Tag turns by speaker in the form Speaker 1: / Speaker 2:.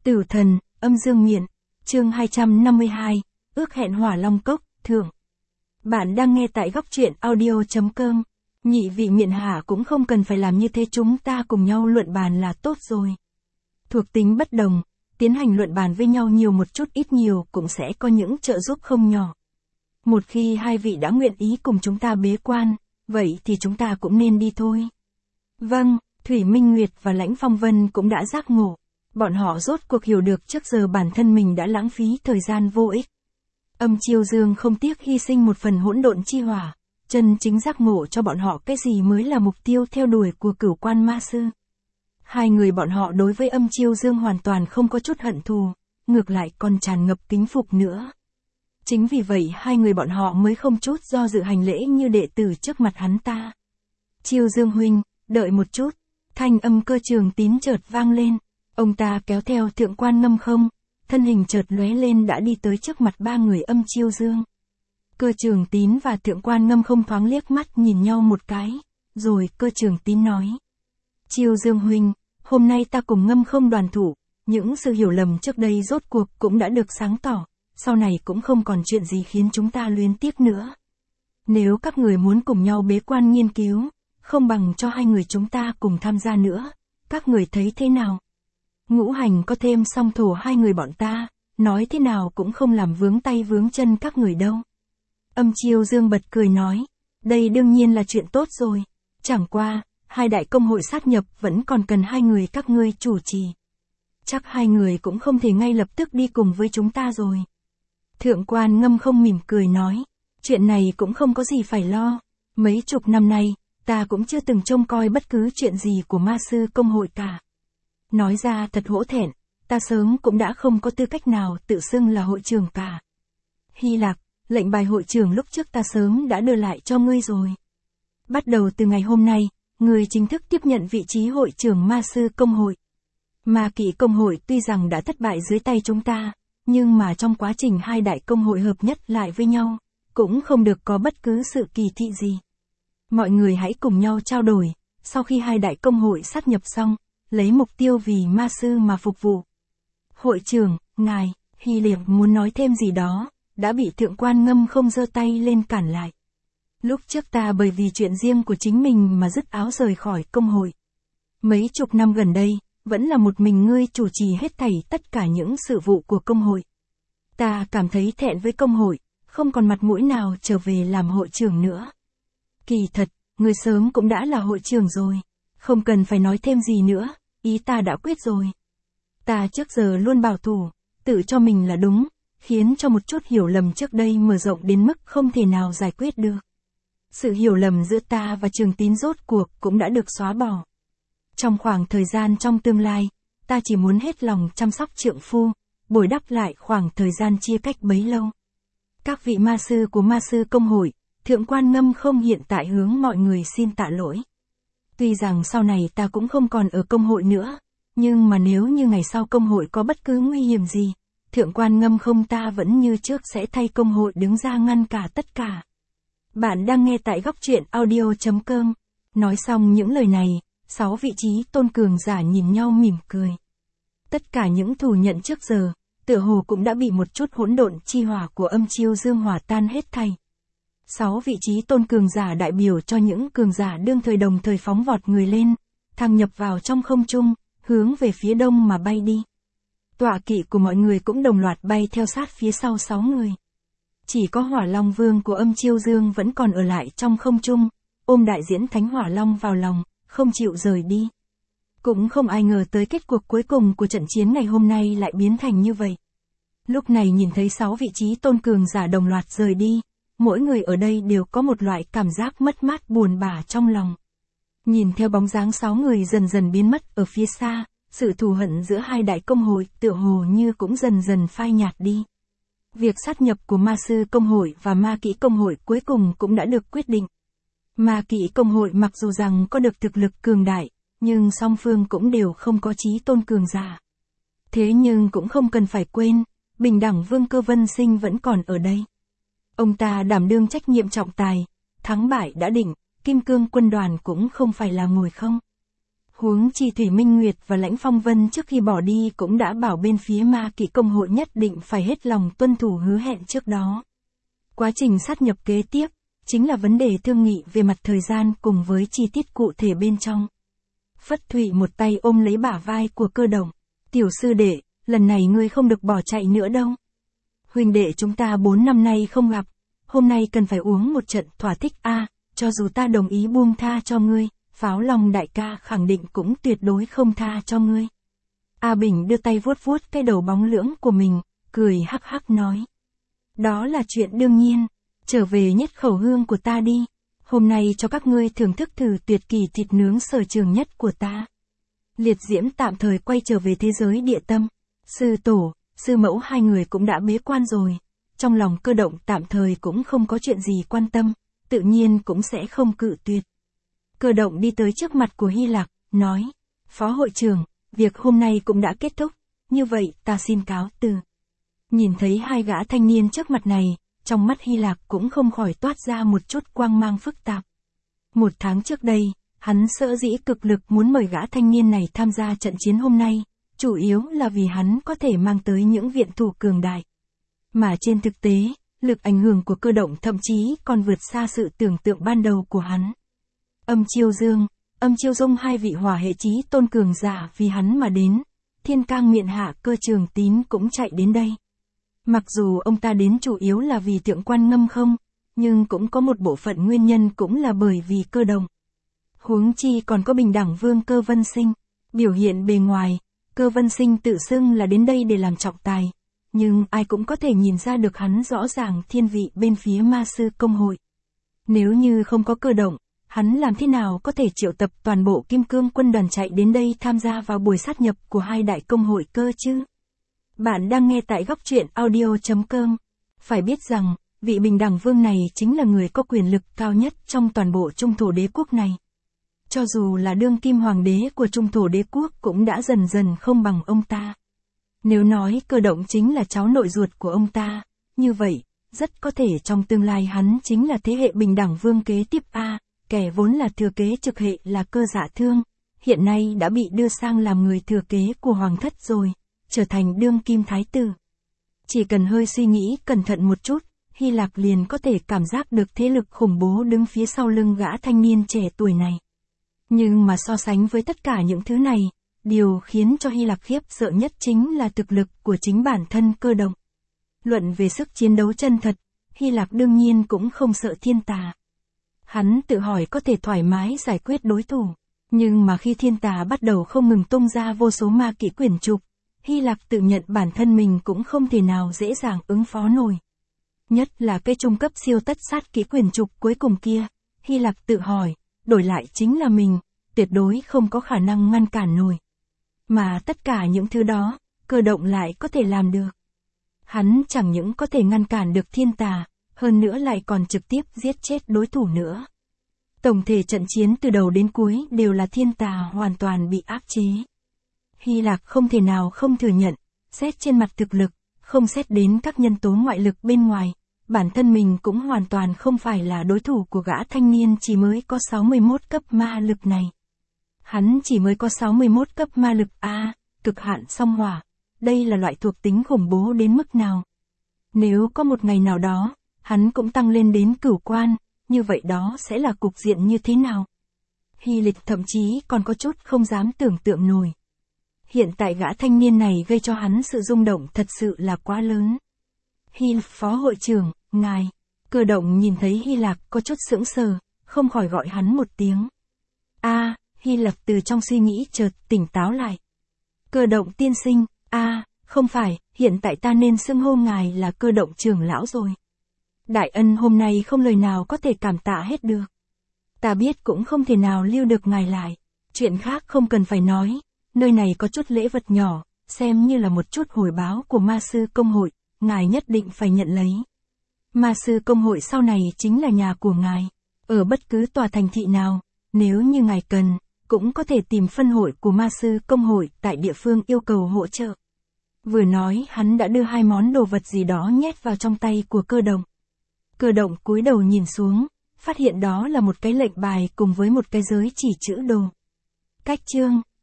Speaker 1: Tử thần, âm dương miện, chương 252, ước hẹn Hỏa Long Cốc, thượng. Bạn đang nghe tại góc truyện audio.com. Nhị vị miện hạ cũng không cần phải làm như thế, chúng ta cùng nhau luận bàn là tốt rồi. Thuộc tính bất đồng, tiến hành luận bàn với nhau nhiều một chút ít nhiều cũng sẽ có những trợ giúp không nhỏ. Một khi hai vị đã nguyện ý cùng chúng ta bế quan, vậy thì chúng ta cũng nên đi thôi. Vâng, Thủy Minh Nguyệt và Lãnh Phong Vân cũng đã giác ngộ. Bọn họ rốt cuộc hiểu được trước giờ bản thân mình đã lãng phí thời gian vô ích. Âm Chiêu Dương không tiếc hy sinh một phần hỗn độn chi hỏa, chân chính giác ngộ cho bọn họ cái gì mới là mục tiêu theo đuổi của Cửu Quan Ma Sư. Hai người bọn họ đối với Âm Chiêu Dương hoàn toàn không có chút hận thù, ngược lại còn tràn ngập kính phục nữa. Chính vì vậy hai người bọn họ mới không chút do dự hành lễ như đệ tử trước mặt hắn ta. Chiêu Dương huynh, đợi một chút, thanh âm Cơ Trường Tín chợt vang lên. Ông ta kéo theo Thượng Quan Ngâm Không, thân hình chợt lóe lên đã đi tới trước mặt ba người Âm Chiêu Dương. Cơ Trường Tín và Thượng Quan Ngâm Không thoáng liếc mắt nhìn nhau một cái, rồi Cơ Trường Tín nói. Chiêu Dương huynh, hôm nay ta cùng Ngâm Không đoàn thủ, những sự hiểu lầm trước đây rốt cuộc cũng đã được sáng tỏ, sau này cũng không còn chuyện gì khiến chúng ta luyến tiếc nữa. Nếu các người muốn cùng nhau bế quan nghiên cứu, không bằng cho hai người chúng ta cùng tham gia nữa, các người thấy thế nào? Ngũ hành có thêm song thổ hai người bọn ta, nói thế nào cũng không làm vướng tay vướng chân các người đâu. Âm Chiêu Dương bật cười nói, đây đương nhiên là chuyện tốt rồi, chẳng qua, hai đại công hội sát nhập vẫn còn cần hai người các ngươi chủ trì. Chắc hai người cũng không thể ngay lập tức đi cùng với chúng ta rồi. Thượng Quan Ngâm Không mỉm cười nói, chuyện này cũng không có gì phải lo, mấy chục năm nay, ta cũng chưa từng trông coi bất cứ chuyện gì của Ma Sư công hội cả. Nói ra thật hổ thẹn, ta sớm cũng đã không có tư cách nào tự xưng là hội trưởng cả. Hy Lạc, lệnh bài hội trưởng lúc trước ta sớm đã đưa lại cho ngươi rồi. Bắt đầu từ ngày hôm nay, ngươi chính thức tiếp nhận vị trí hội trưởng Ma Sư công hội. Ma Kỵ công hội tuy rằng đã thất bại dưới tay chúng ta, nhưng mà trong quá trình hai đại công hội hợp nhất lại với nhau, cũng không được có bất cứ sự kỳ thị gì. Mọi người hãy cùng nhau trao đổi, sau khi hai đại công hội sát nhập xong, lấy mục tiêu vì Ma Sư mà phục vụ. Hội trưởng, ngài, Hy Liệp muốn nói thêm gì đó, đã bị Thượng Quan Ngâm Không giơ tay lên cản lại. Lúc trước ta bởi vì chuyện riêng của chính mình mà dứt áo rời khỏi công hội. Mấy chục năm gần đây, vẫn là một mình ngươi chủ trì hết thảy tất cả những sự vụ của công hội. Ta cảm thấy thẹn với công hội, không còn mặt mũi nào trở về làm hội trưởng nữa. Kỳ thật, ngươi sớm cũng đã là hội trưởng rồi, không cần phải nói thêm gì nữa, ý ta đã quyết rồi. Ta trước giờ luôn bảo thủ, tự cho mình là đúng, khiến cho một chút hiểu lầm trước đây mở rộng đến mức không thể nào giải quyết được. Sự hiểu lầm giữa ta và Trường Tín rốt cuộc cũng đã được xóa bỏ. Trong khoảng thời gian trong tương lai, ta chỉ muốn hết lòng chăm sóc trượng phu, bồi đắp lại khoảng thời gian chia cách bấy lâu. Các vị ma sư của Ma Sư công hội, Thượng Quan Ngâm Không hiện tại hướng mọi người xin tạ lỗi. Tuy rằng sau này ta cũng không còn ở công hội nữa, nhưng mà nếu như ngày sau công hội có bất cứ nguy hiểm gì, Thượng Quan Ngâm Không ta vẫn như trước sẽ thay công hội đứng ra ngăn cả tất cả. Bạn đang nghe tại góc truyện audio.com. Nói xong những lời này, 6 vị trí tôn cường giả nhìn nhau mỉm cười. Tất cả những thù nhận trước giờ, tựa hồ cũng đã bị một chút hỗn độn chi hỏa của Âm Chiêu Dương hòa tan hết thảy. 6 vị trí tôn cường giả đại biểu cho những cường giả đương thời đồng thời phóng vọt người lên, thăng nhập vào trong không trung, hướng về phía đông mà bay đi. Tọa kỵ của mọi người cũng đồng loạt bay theo sát phía sau 6 người. Chỉ có Hỏa Long Vương của Âm Chiêu Dương vẫn còn ở lại trong không trung, ôm đại diễn Thánh Hỏa Long vào lòng, không chịu rời đi. Cũng không ai ngờ tới kết cuộc cuối cùng của trận chiến ngày hôm nay lại biến thành như vậy. Lúc này nhìn thấy 6 vị trí tôn cường giả đồng loạt rời đi, mỗi người ở đây đều có một loại cảm giác mất mát buồn bã trong lòng. Nhìn theo bóng dáng 6 người dần dần biến mất ở phía xa, sự thù hận giữa hai đại công hội tựa hồ như cũng dần dần phai nhạt đi. Việc sát nhập của Ma Sư công hội và Ma Kỵ công hội cuối cùng cũng đã được quyết định. Ma Kỵ công hội mặc dù rằng có được thực lực cường đại, nhưng song phương cũng đều không có chí tôn cường giả. Thế nhưng cũng không cần phải quên, bình đẳng Vương Cơ Vân Sinh vẫn còn ở đây. Ông ta đảm đương trách nhiệm trọng tài, thắng bại đã định, Kim Cương quân đoàn cũng không phải là ngồi không. Huống chi Thủy Minh Nguyệt và Lãnh Phong Vân trước khi bỏ đi cũng đã bảo bên phía ma kỵ công hội nhất định phải hết lòng tuân thủ hứa hẹn trước đó. Quá trình sát nhập kế tiếp, chính là vấn đề thương nghị về mặt thời gian cùng với chi tiết cụ thể bên trong. Phất Thụy một tay ôm lấy bả vai của Cơ Động. Tiểu sư đệ, lần này ngươi không được bỏ chạy nữa đâu. Huynh đệ chúng ta 4 năm nay không gặp, hôm nay cần phải uống một trận thỏa thích a. Cho dù ta đồng ý buông tha cho ngươi, Pháo Long đại ca khẳng định cũng tuyệt đối không tha cho ngươi. A Bình đưa tay vuốt vuốt cái đầu bóng lưỡng của mình, cười hắc hắc nói. Đó là chuyện đương nhiên, trở về nhất khẩu hương của ta đi, hôm nay cho các ngươi thưởng thức thử tuyệt kỳ thịt nướng sở trường nhất của ta. Liệt Diễm tạm thời quay trở về thế giới địa tâm, sư tổ, sư mẫu hai người cũng đã bế quan rồi, trong lòng Cơ Động tạm thời cũng không có chuyện gì quan tâm, tự nhiên cũng sẽ không cự tuyệt. Cơ Động đi tới trước mặt của Hy Lạc, nói, Phó hội trưởng, việc hôm nay cũng đã kết thúc, như vậy ta xin cáo từ. Nhìn thấy hai gã thanh niên trước mặt này, trong mắt Hy Lạc cũng không khỏi toát ra một chút quang mang phức tạp. 1 tháng trước đây, hắn sở dĩ cực lực muốn mời gã thanh niên này tham gia trận chiến hôm nay, chủ yếu là vì hắn có thể mang tới những viện thủ cường đại. Mà trên thực tế, lực ảnh hưởng của Cơ Động thậm chí còn vượt xa sự tưởng tượng ban đầu của hắn. Âm Chiêu Dương, Âm Chiêu Dung hai vị hỏa hệ chí tôn cường giả vì hắn mà đến, Thiên Cang Miện Hạ Cơ Trường Tín cũng chạy đến đây. Mặc dù ông ta đến chủ yếu là vì Thượng Quan Ngâm Không, nhưng cũng có một bộ phận nguyên nhân cũng là bởi vì Cơ Động. Huống chi còn có Bình Đẳng Vương Cơ Vân Sinh, biểu hiện bề ngoài, Cơ Vân Sinh tự xưng là đến đây để làm trọng tài, nhưng ai cũng có thể nhìn ra được hắn rõ ràng thiên vị bên phía ma sư công hội. Nếu như không có Cơ Động, hắn làm thế nào có thể triệu tập toàn bộ Kim Cương quân đoàn chạy đến đây tham gia vào buổi sát nhập của hai đại công hội cơ chứ? Bạn đang nghe tại góc truyện audio.com. Phải biết rằng, vị Bình Đẳng Vương này chính là người có quyền lực cao nhất trong toàn bộ Trung Thổ Đế quốc này. Cho dù là đương kim hoàng đế của Trung Thổ Đế quốc cũng đã dần dần không bằng ông ta. Nếu nói Cơ Động chính là cháu nội ruột của ông ta, như vậy, rất có thể trong tương lai hắn chính là thế hệ Bình Đẳng Vương kế tiếp a. Kẻ vốn là thừa kế trực hệ là Cơ Dạ Thương, hiện nay đã bị đưa sang làm người thừa kế của hoàng thất rồi, trở thành đương kim thái tử. Chỉ cần hơi suy nghĩ cẩn thận một chút, Hy Lạc liền có thể cảm giác được thế lực khủng bố đứng phía sau lưng gã thanh niên trẻ tuổi này. Nhưng mà so sánh với tất cả những thứ này, điều khiến cho Hy Lạc khiếp sợ nhất chính là thực lực của chính bản thân Cơ Động. Luận về sức chiến đấu chân thật, Hy Lạc đương nhiên cũng không sợ thiên tà. Hắn tự hỏi có thể thoải mái giải quyết đối thủ, nhưng mà khi thiên tà bắt đầu không ngừng tung ra vô số ma kỹ quyển trục, Hy Lạc tự nhận bản thân mình cũng không thể nào dễ dàng ứng phó nổi. Nhất là cái trung cấp siêu tất sát kỹ quyển trục cuối cùng kia, Hy Lạc tự hỏi, đổi lại chính là mình, tuyệt đối không có khả năng ngăn cản nổi. Mà tất cả những thứ đó, Cơ Động lại có thể làm được. Hắn chẳng những có thể ngăn cản được thiên tà, hơn nữa lại còn trực tiếp giết chết đối thủ nữa. Tổng thể trận chiến từ đầu đến cuối đều là thiên tà hoàn toàn bị áp chế. Hy Lạc không thể nào không thừa nhận, xét trên mặt thực lực, không xét đến các nhân tố ngoại lực bên ngoài, bản thân mình cũng hoàn toàn không phải là đối thủ của gã thanh niên chỉ mới có 61 cấp ma lực này. Hắn chỉ mới có 61 cấp ma lực A, cực hạn song hỏa, đây là loại thuộc tính khủng bố đến mức nào. Nếu có một ngày nào đó, hắn cũng tăng lên đến cửu quan, như vậy đó sẽ là cục diện như thế nào? Hy Lịch thậm chí còn có chút không dám tưởng tượng nổi. Hiện tại gã thanh niên này gây cho hắn sự rung động thật sự là quá lớn. Hy Phó hội trưởng, ngài. Cơ Động nhìn thấy Hy Lạc có chút sững sờ, không khỏi gọi hắn một tiếng. A, Hy Lạc từ trong suy nghĩ chợt tỉnh táo lại. Cơ Động tiên sinh, không phải, hiện tại ta nên xưng hô ngài là Cơ Động trưởng lão rồi. Đại ân hôm nay không lời nào có thể cảm tạ hết được. Ta biết cũng không thể nào lưu được ngài lại. Chuyện khác không cần phải nói, nơi này có chút lễ vật nhỏ, xem như là một chút hồi báo của ma sư công hội, ngài nhất định phải nhận lấy. Ma sư công hội sau này chính là nhà của ngài, ở bất cứ tòa thành thị nào, nếu như ngài cần, cũng có thể tìm phân hội của ma sư công hội tại địa phương yêu cầu hỗ trợ. Vừa nói hắn đã đưa 2 món đồ vật gì đó nhét vào trong tay của Cơ Động. Cơ Động cúi đầu nhìn xuống, phát hiện đó là một cái lệnh bài cùng với một cái giới chỉ chữ đồ. Cách chương